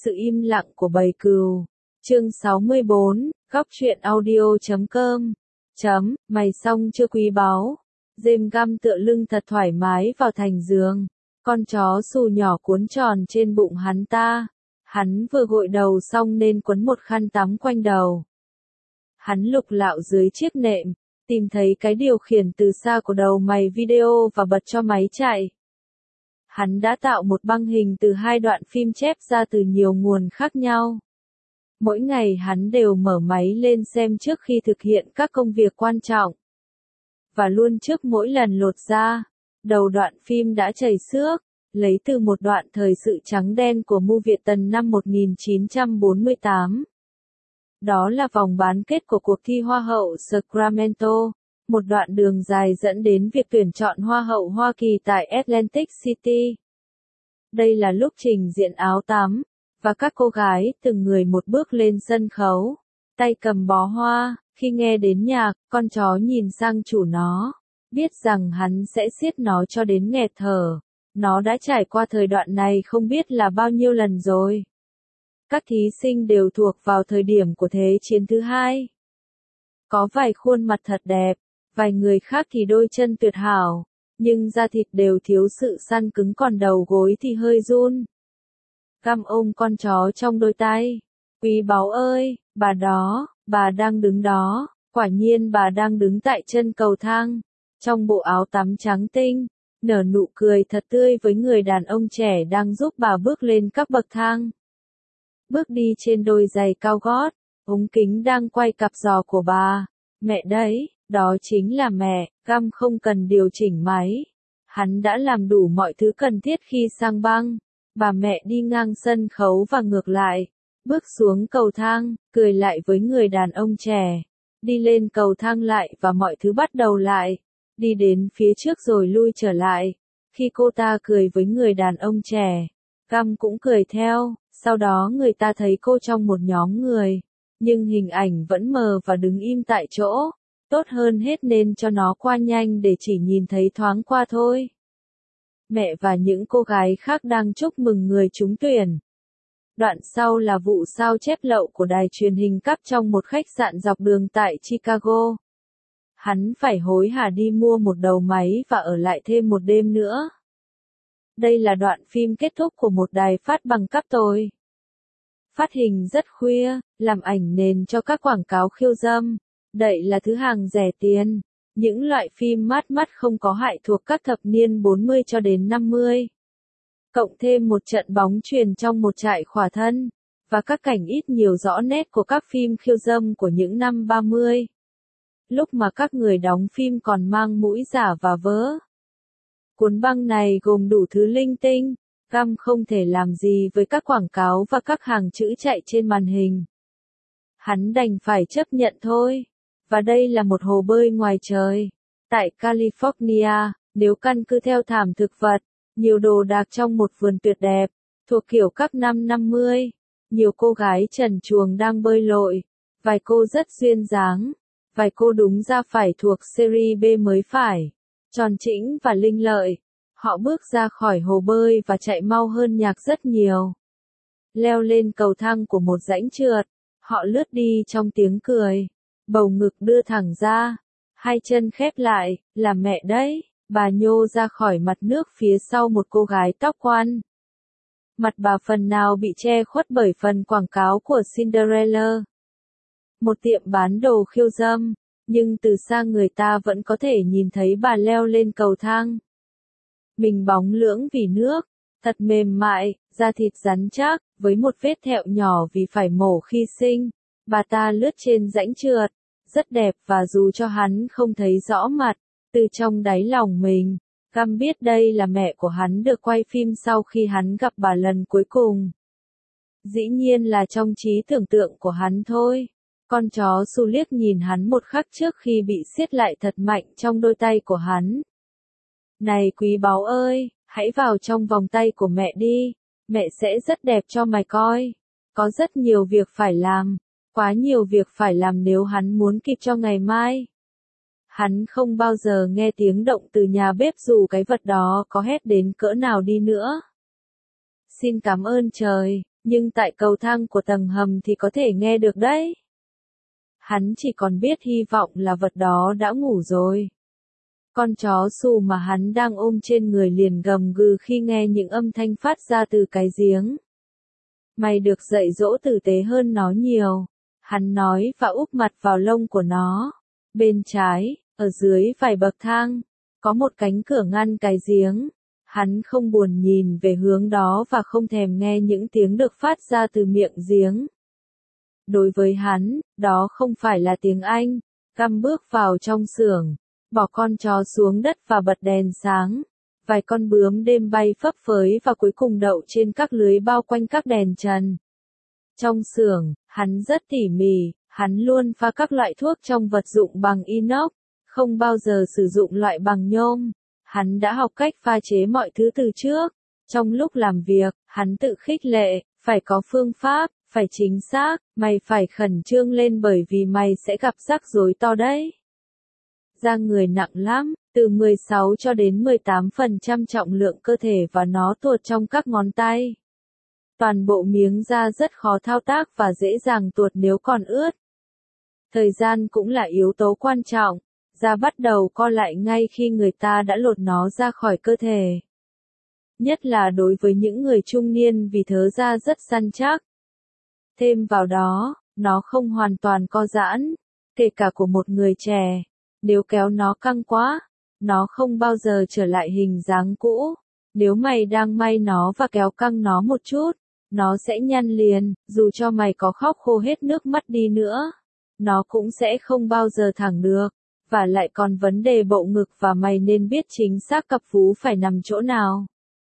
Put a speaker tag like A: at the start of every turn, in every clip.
A: sự im lặng của bầy cừu. Chương 64, góc truyện audio.com. Mày xong chưa quý báu? James găm tựa lưng thật thoải mái vào thành giường. Con chó xù nhỏ cuốn tròn trên bụng hắn ta. Hắn vừa gội đầu xong nên quấn một khăn tắm quanh đầu. Hắn lục lạo dưới chiếc nệm, tìm thấy cái điều khiển từ xa của đầu mày video và bật cho máy chạy. Hắn đã tạo một băng hình từ 2 đoạn phim chép ra từ nhiều nguồn khác nhau. Mỗi ngày hắn đều mở máy lên xem trước khi thực hiện các công việc quan trọng. Và luôn trước mỗi lần lột ra, đầu đoạn phim đã chảy xước, lấy từ một đoạn thời sự trắng đen của Mu Việt Tần năm 1948. Đó là vòng bán kết của cuộc thi Hoa hậu Sacramento, một đoạn đường dài dẫn đến việc tuyển chọn Hoa hậu Hoa Kỳ tại Atlantic City. Đây là lúc trình diện áo tắm, và các cô gái từng người một bước lên sân khấu, tay cầm bó hoa. Khi nghe đến nhạc, con chó nhìn sang chủ nó, biết rằng hắn sẽ siết nó cho đến nghẹt thở. Nó đã trải qua thời đoạn này không biết là bao nhiêu lần rồi. Các thí sinh đều thuộc vào thời điểm của Thế chiến thứ hai. Có vài khuôn mặt thật đẹp, vài người khác thì đôi chân tuyệt hảo, nhưng da thịt đều thiếu sự săn cứng, còn đầu gối thì hơi run. Găm ôm con chó trong đôi tay. Quý báu ơi, bà đó, bà đang đứng đó. Quả nhiên bà đang đứng tại chân cầu thang, trong bộ áo tắm trắng tinh, nở nụ cười thật tươi với người đàn ông trẻ đang giúp bà bước lên các bậc thang. Bước đi trên đôi giày cao gót, ống kính đang quay cặp giò của bà. Mẹ đấy, đó chính là mẹ. Găm không cần điều chỉnh máy. Hắn đã làm đủ mọi thứ cần thiết khi sang băng. Bà mẹ đi ngang sân khấu và ngược lại. Bước xuống cầu thang, cười lại với người đàn ông trẻ. Đi lên cầu thang lại và mọi thứ bắt đầu lại. Đi đến phía trước rồi lui trở lại. Khi cô ta cười với người đàn ông trẻ, Găm cũng cười theo. Sau đó người ta thấy cô trong một nhóm người. Nhưng hình ảnh vẫn mờ và đứng im tại chỗ. Tốt hơn hết nên cho nó qua nhanh để chỉ nhìn thấy thoáng qua thôi. Mẹ và những cô gái khác đang chúc mừng người trúng tuyển. Đoạn sau là vụ sao chép lậu của đài truyền hình cắp trong một khách sạn dọc đường tại Chicago. Hắn phải hối hả đi mua một đầu máy và ở lại thêm một đêm nữa. Đây là đoạn phim kết thúc của một đài phát bằng cắp tồi. Phát hình rất khuya, làm ảnh nền cho các quảng cáo khiêu dâm. Đậy là thứ hàng rẻ tiền. Những loại phim mát mắt không có hại thuộc các thập niên 40 cho đến 50. Cộng thêm một trận bóng chuyền trong một trại khỏa thân, và các cảnh ít nhiều rõ nét của các phim khiêu dâm của những năm 30. Lúc mà các người đóng phim còn mang mũi giả và vớ. Cuốn băng này gồm đủ thứ linh tinh. Găm không thể làm gì với các quảng cáo và các hàng chữ chạy trên màn hình. Hắn đành phải chấp nhận thôi. Và đây là một hồ bơi ngoài trời. Tại California, nếu căn cứ theo thảm thực vật, nhiều đồ đạc trong một vườn tuyệt đẹp, thuộc kiểu các năm 50. Nhiều cô gái trần truồng đang bơi lội. Vài cô rất duyên dáng. Vài cô đúng ra phải thuộc series B mới phải. Tròn chỉnh và linh lợi. Họ bước ra khỏi hồ bơi và chạy mau hơn nhạc rất nhiều. Leo lên cầu thang của một rãnh trượt. Họ lướt đi trong tiếng cười. Bầu ngực đưa thẳng ra. Hai chân khép lại, là mẹ đấy. Bà nhô ra khỏi mặt nước phía sau một cô gái tóc xoăn. Mặt bà phần nào bị che khuất bởi phần quảng cáo của Cinderella. Một tiệm bán đồ khiêu dâm, nhưng từ xa người ta vẫn có thể nhìn thấy bà leo lên cầu thang. Mình bóng lưỡng vì nước, thật mềm mại, da thịt rắn chắc, với một vết thẹo nhỏ vì phải mổ khi sinh. Bà ta lướt trên rãnh trượt, rất đẹp và dù cho hắn không thấy rõ mặt, từ trong đáy lòng mình, Găm biết đây là mẹ của hắn được quay phim sau khi hắn gặp bà lần cuối cùng. Dĩ nhiên là trong trí tưởng tượng của hắn thôi. Con chó Su liếc nhìn hắn một khắc trước khi bị siết lại thật mạnh trong đôi tay của hắn. Này quý báu ơi, hãy vào trong vòng tay của mẹ đi, mẹ sẽ rất đẹp cho mày coi. Có rất nhiều việc phải làm, quá nhiều việc phải làm nếu hắn muốn kịp cho ngày mai. Hắn không bao giờ nghe tiếng động từ nhà bếp dù cái vật đó có hét đến cỡ nào đi nữa. Xin cảm ơn trời, Nhưng tại cầu thang của tầng hầm thì có thể nghe được đấy. Hắn chỉ còn biết hy vọng là vật đó đã ngủ rồi. Con chó xù mà hắn đang ôm trên người liền gầm gừ khi nghe những âm thanh phát ra từ cái giếng. Mày được dạy dỗ tử tế hơn nó nhiều. Hắn nói và úp mặt vào lông của nó. Bên trái, ở dưới vài bậc thang, có một cánh cửa ngăn cái giếng. Hắn không buồn nhìn về hướng đó và không thèm nghe những tiếng được phát ra từ miệng giếng. Đối với hắn, đó không phải là tiếng Anh. Găm bước vào trong xưởng, bỏ con chó xuống đất và bật đèn sáng. Vài con bướm đêm bay phấp phới và cuối cùng đậu trên các lưới bao quanh các đèn trần. Trong xưởng, hắn rất tỉ mỉ, hắn luôn pha các loại thuốc trong vật dụng bằng inox, không bao giờ sử dụng loại bằng nhôm. Hắn đã học cách pha chế mọi thứ từ trước. Trong lúc làm việc, hắn tự khích lệ, phải có phương pháp, phải chính xác, mày phải khẩn trương lên bởi vì mày sẽ gặp rắc rối to đấy. Da người nặng lắm, từ 16 cho đến 18% trọng lượng cơ thể và nó tuột trong các ngón tay. Toàn bộ miếng da rất khó thao tác và dễ dàng tuột nếu còn ướt. Thời gian cũng là yếu tố quan trọng, da bắt đầu co lại ngay khi người ta đã lột nó ra khỏi cơ thể. Nhất là đối với những người trung niên vì thớ da rất săn chắc. Thêm vào đó, nó không hoàn toàn co giãn, kể cả của một người trẻ. Nếu kéo nó căng quá, nó không bao giờ trở lại hình dáng cũ. Nếu mày đang may nó và kéo căng nó một chút, nó sẽ nhăn liền, dù cho mày có khóc khô hết nước mắt đi nữa. Nó cũng sẽ không bao giờ thẳng được. Và lại còn vấn đề bộ ngực và mày nên biết chính xác cặp vú phải nằm chỗ nào.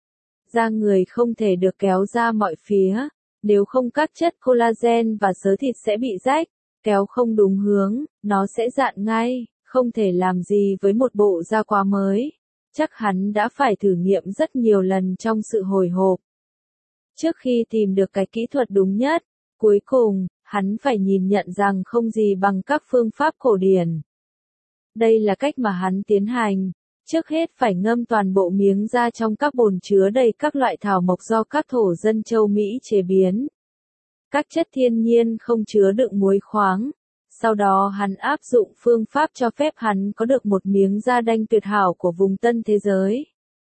A: Da người không thể được kéo ra mọi phía. Nếu không các chất collagen và xơ thịt sẽ bị rách. Kéo không đúng hướng, nó sẽ rạn ngay. Không thể làm gì với một bộ da quá mới. Chắc hắn đã phải thử nghiệm rất nhiều lần trong sự hồi hộp. Trước khi tìm được cái kỹ thuật đúng nhất, cuối cùng, hắn phải nhìn nhận rằng không gì bằng các phương pháp cổ điển. Đây là cách mà hắn tiến hành. Trước hết phải ngâm toàn bộ miếng da trong các bồn chứa đầy các loại thảo mộc do các thổ dân châu Mỹ chế biến. Các chất thiên nhiên không chứa đựng muối khoáng. Sau đó hắn áp dụng phương pháp cho phép hắn có được một miếng da đanh tuyệt hảo của vùng Tân thế giới.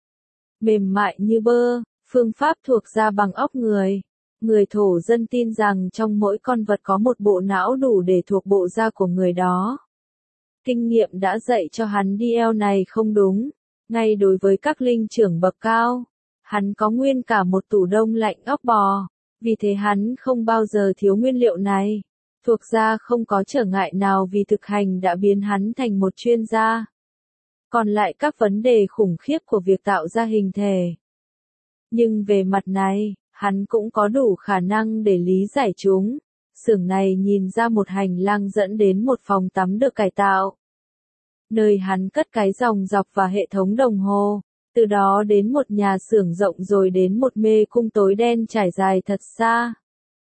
A: Mềm mại như bơ, phương pháp thuộc da bằng óc người. Người thổ dân tin rằng trong mỗi con vật có một bộ não đủ để thuộc bộ da của người đó. Kinh nghiệm đã dạy cho hắn điều này không đúng. Ngay đối với các linh trưởng bậc cao, hắn có nguyên cả một tủ đông lạnh óc bò. Vì thế hắn không bao giờ thiếu nguyên liệu này. Thuộc ra không có trở ngại nào vì thực hành đã biến hắn thành một chuyên gia. Còn lại các vấn đề khủng khiếp của việc tạo ra hình thể. Nhưng về mặt này, hắn cũng có đủ khả năng để lý giải chúng. Xưởng này nhìn ra một hành lang dẫn đến một phòng tắm được cải tạo. Nơi hắn cất cái dòng dọc và hệ thống đồng hồ. Từ đó đến một nhà xưởng rộng rồi đến một mê cung tối đen trải dài thật xa.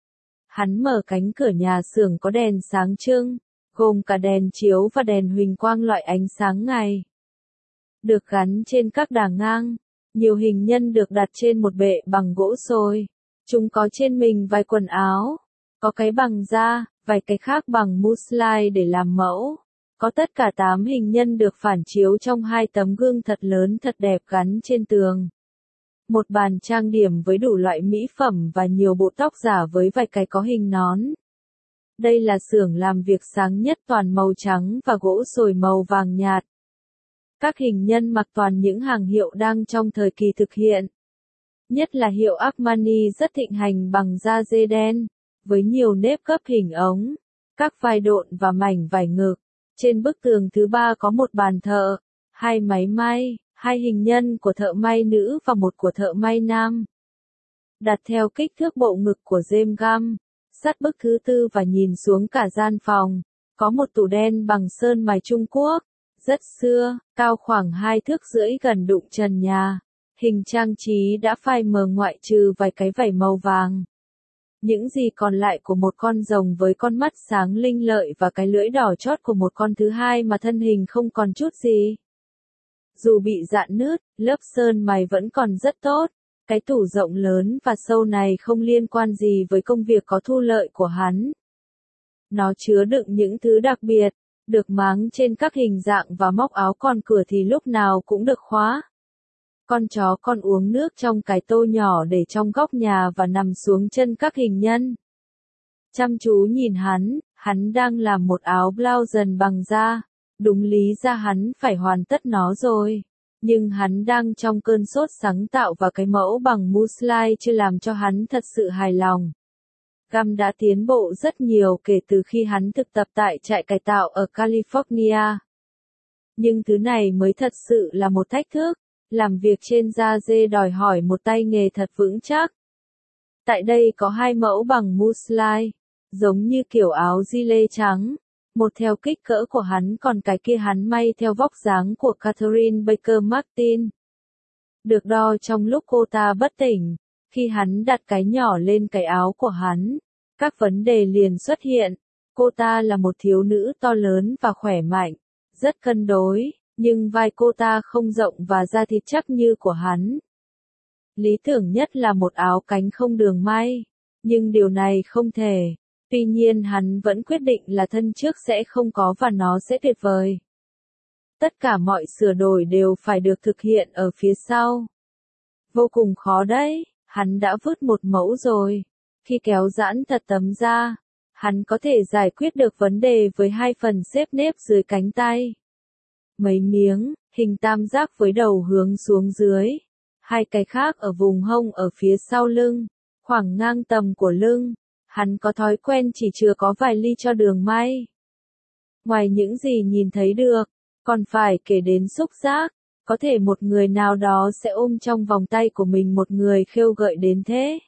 A: Hắn mở cánh cửa nhà xưởng có đèn sáng trưng, gồm cả đèn chiếu và đèn huỳnh quang loại ánh sáng ngày. Được gắn trên các đà ngang, nhiều hình nhân được đặt trên một bệ bằng gỗ sồi. Chúng có trên mình vài quần áo, có cái bằng da, vài cái khác bằng muslin để làm mẫu. Có tất cả 8 hình nhân được phản chiếu trong 2 tấm gương thật lớn thật đẹp gắn trên tường. Một bàn trang điểm với đủ loại mỹ phẩm và nhiều bộ tóc giả với vài cái có hình nón. Đây là xưởng làm việc sáng nhất toàn màu trắng và gỗ sồi màu vàng nhạt. Các hình nhân mặc toàn những hàng hiệu đang trong thời kỳ thực hiện. Nhất là hiệu Armani rất thịnh hành bằng da dê đen, với nhiều nếp gấp hình ống, các vai độn và mảnh vải ngực. Trên bức tường thứ 3 có một bàn thợ, 2 máy may, 2 hình nhân của thợ may nữ và một của thợ may nam. Đặt theo kích thước bộ ngực của James Gum, sát bức thứ 4 và nhìn xuống cả gian phòng, có một tủ đen bằng sơn mài Trung Quốc, rất xưa, cao khoảng 2 thước rưỡi gần đụng trần nhà. Hình trang trí đã phai mờ ngoại trừ vài cái vảy màu vàng. Những gì còn lại của một con rồng với con mắt sáng linh lợi và cái lưỡi đỏ chót của một con thứ hai mà thân hình không còn chút gì. Dù bị rạn nứt, lớp sơn mài vẫn còn rất tốt. Cái tủ rộng lớn và sâu này không liên quan gì với công việc có thu lợi của hắn. Nó chứa đựng những thứ đặc biệt, được máng trên các hình dạng và móc áo, còn cửa thì lúc nào cũng được khóa. Con chó con uống nước trong cái tô nhỏ để trong góc nhà và nằm xuống chân các hình nhân. Chăm chú nhìn hắn đang làm một áo blouse bằng da. Đúng lý ra hắn phải hoàn tất nó rồi. Nhưng hắn đang trong cơn sốt sáng tạo và cái mẫu bằng muslin chưa làm cho hắn thật sự hài lòng. Gam đã tiến bộ rất nhiều kể từ khi hắn thực tập tại trại cải tạo ở California. Nhưng thứ này mới thật sự là một thách thức. Làm việc trên da dê đòi hỏi một tay nghề thật vững chắc. Tại đây có 2 mẫu bằng muslin, giống như kiểu áo gilet trắng. Một theo kích cỡ của hắn, còn cái kia hắn may theo vóc dáng của Catherine Baker Martin. Được đo trong lúc cô ta bất tỉnh. Khi hắn đặt cái nhỏ lên cái áo của hắn, các vấn đề liền xuất hiện. Cô ta là một thiếu nữ to lớn và khỏe mạnh, rất cân đối, nhưng vai cô ta không rộng và da thịt chắc như của hắn. Lý tưởng nhất là một áo cánh không đường may, nhưng điều này không thể. Tuy nhiên hắn vẫn quyết định là thân trước sẽ không có và nó sẽ tuyệt vời. Tất cả mọi sửa đổi đều phải được thực hiện ở phía sau. Vô cùng khó đấy, hắn đã vứt một mẫu rồi. Khi kéo giãn thật tấm da, hắn có thể giải quyết được vấn đề với 2 phần xếp nếp dưới cánh tay. Mấy miếng, hình tam giác với đầu hướng xuống dưới. 2 cái khác ở vùng hông ở phía sau lưng, khoảng ngang tầm của lưng. Hắn có thói quen chỉ chừa có vài ly cho đường may. Ngoài những gì nhìn thấy được, còn phải kể đến xúc giác. Có thể một người nào đó sẽ ôm trong vòng tay của mình một người khêu gợi đến thế.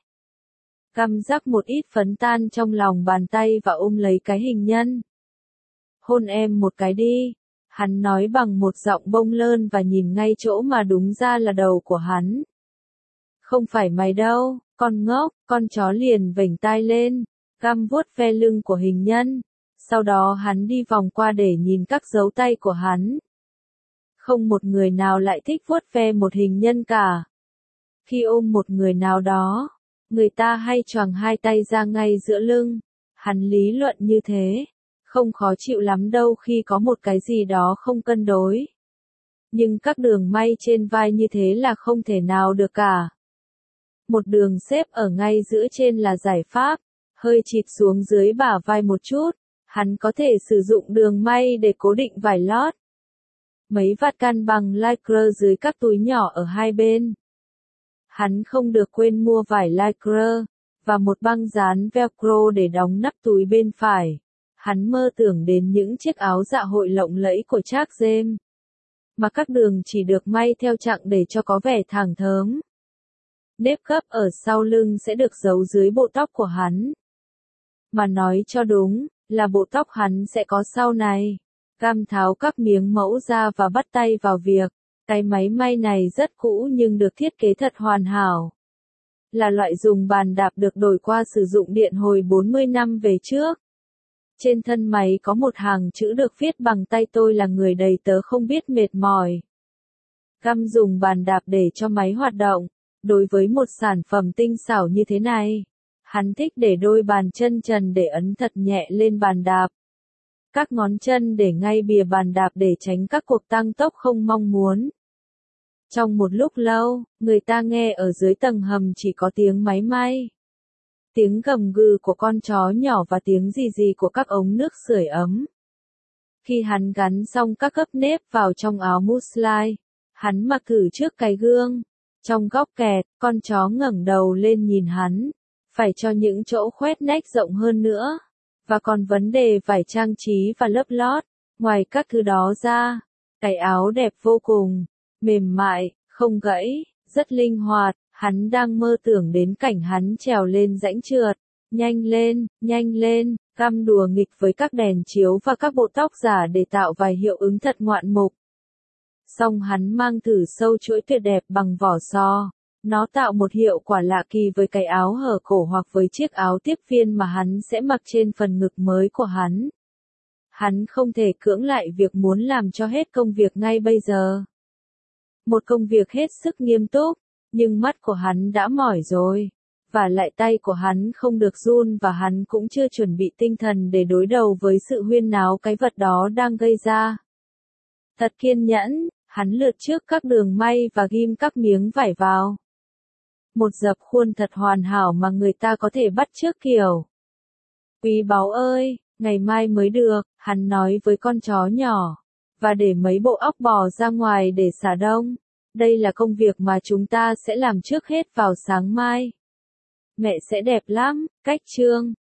A: Găm rắc một ít phấn tan trong lòng bàn tay và ôm lấy cái hình nhân. Hôn em một cái đi. Hắn nói bằng một giọng bông lơn và nhìn ngay chỗ mà đúng ra là đầu của hắn. Không phải mày đâu, con ngốc, con chó liền vểnh tai lên, găm vuốt ve lưng của hình nhân. Sau đó hắn đi vòng qua để nhìn các dấu tay của hắn. Không một người nào lại thích vuốt ve một hình nhân cả. Khi ôm một người nào đó, người ta hay choàng 2 tay ra ngay giữa lưng. Hắn lý luận như thế. Không khó chịu lắm đâu khi có một cái gì đó không cân đối. Nhưng các đường may trên vai như thế là không thể nào được cả. Một đường xếp ở ngay giữa trên là giải pháp, hơi chịt xuống dưới bả vai một chút, hắn có thể sử dụng đường may để cố định vải lót. Mấy vạt can bằng lycra dưới các túi nhỏ ở hai bên. Hắn không được quên mua vải lycra, và một băng dán velcro để đóng nắp túi bên phải. Hắn mơ tưởng đến những chiếc áo dạ hội lộng lẫy của Charles James, mà các đường chỉ được may theo chặng để cho có vẻ thẳng thớm. Nếp gấp ở sau lưng sẽ được giấu dưới bộ tóc của hắn. Mà nói cho đúng, là bộ tóc hắn sẽ có sau này. Gam tháo các miếng mẫu ra và bắt tay vào việc. Cái máy may này rất cũ nhưng được thiết kế thật hoàn hảo. Là loại dùng bàn đạp được đổi qua sử dụng điện hồi 40 năm về trước. Trên thân máy có một hàng chữ được viết bằng tay: tôi là người đầy tớ không biết mệt mỏi. Gam dùng bàn đạp để cho máy hoạt động. Đối với một sản phẩm tinh xảo như thế này, hắn thích để đôi bàn chân trần để ấn thật nhẹ lên bàn đạp. Các ngón chân để ngay bìa bàn đạp để tránh các cuộc tăng tốc không mong muốn. Trong một lúc lâu, người ta nghe ở dưới tầng hầm chỉ có tiếng máy may, tiếng gầm gừ của con chó nhỏ và tiếng rì rì của các ống nước sưởi ấm. Khi hắn gắn xong các gấp nếp vào trong áo muslin, hắn mặc thử trước cái gương. Trong góc kẹt, con chó ngẩng đầu lên nhìn hắn, phải cho những chỗ khoét nách rộng hơn nữa. Và còn vấn đề vải trang trí và lớp lót. Ngoài các thứ đó ra, cái áo đẹp vô cùng, mềm mại, không gãy, rất linh hoạt. Hắn đang mơ tưởng đến cảnh hắn trèo lên rãnh trượt. Nhanh lên, găm đùa nghịch với các đèn chiếu và các bộ tóc giả để tạo vài hiệu ứng thật ngoạn mục. Xong hắn mang thử sâu chuỗi tuyệt đẹp bằng vỏ so. Nó tạo một hiệu quả lạ kỳ với cái áo hở cổ hoặc với chiếc áo tiếp viên mà hắn sẽ mặc trên phần ngực mới của hắn. Hắn không thể cưỡng lại việc muốn làm cho hết công việc ngay bây giờ. Một công việc hết sức nghiêm túc, Nhưng mắt của hắn đã mỏi rồi. Và lại tay của hắn không được run và hắn cũng chưa chuẩn bị tinh thần để đối đầu với sự huyên náo cái vật đó đang gây ra. Thật kiên nhẫn, hắn lượt trước các đường may và ghim các miếng vải vào. Một dập khuôn thật hoàn hảo mà người ta có thể bắt chước kiểu. Quý báu ơi, ngày mai mới được, hắn nói với con chó nhỏ. Và để mấy bộ óc bò ra ngoài để xả đông. Đây là công việc mà chúng ta sẽ làm trước hết vào sáng mai. Mẹ sẽ đẹp lắm, cách chương.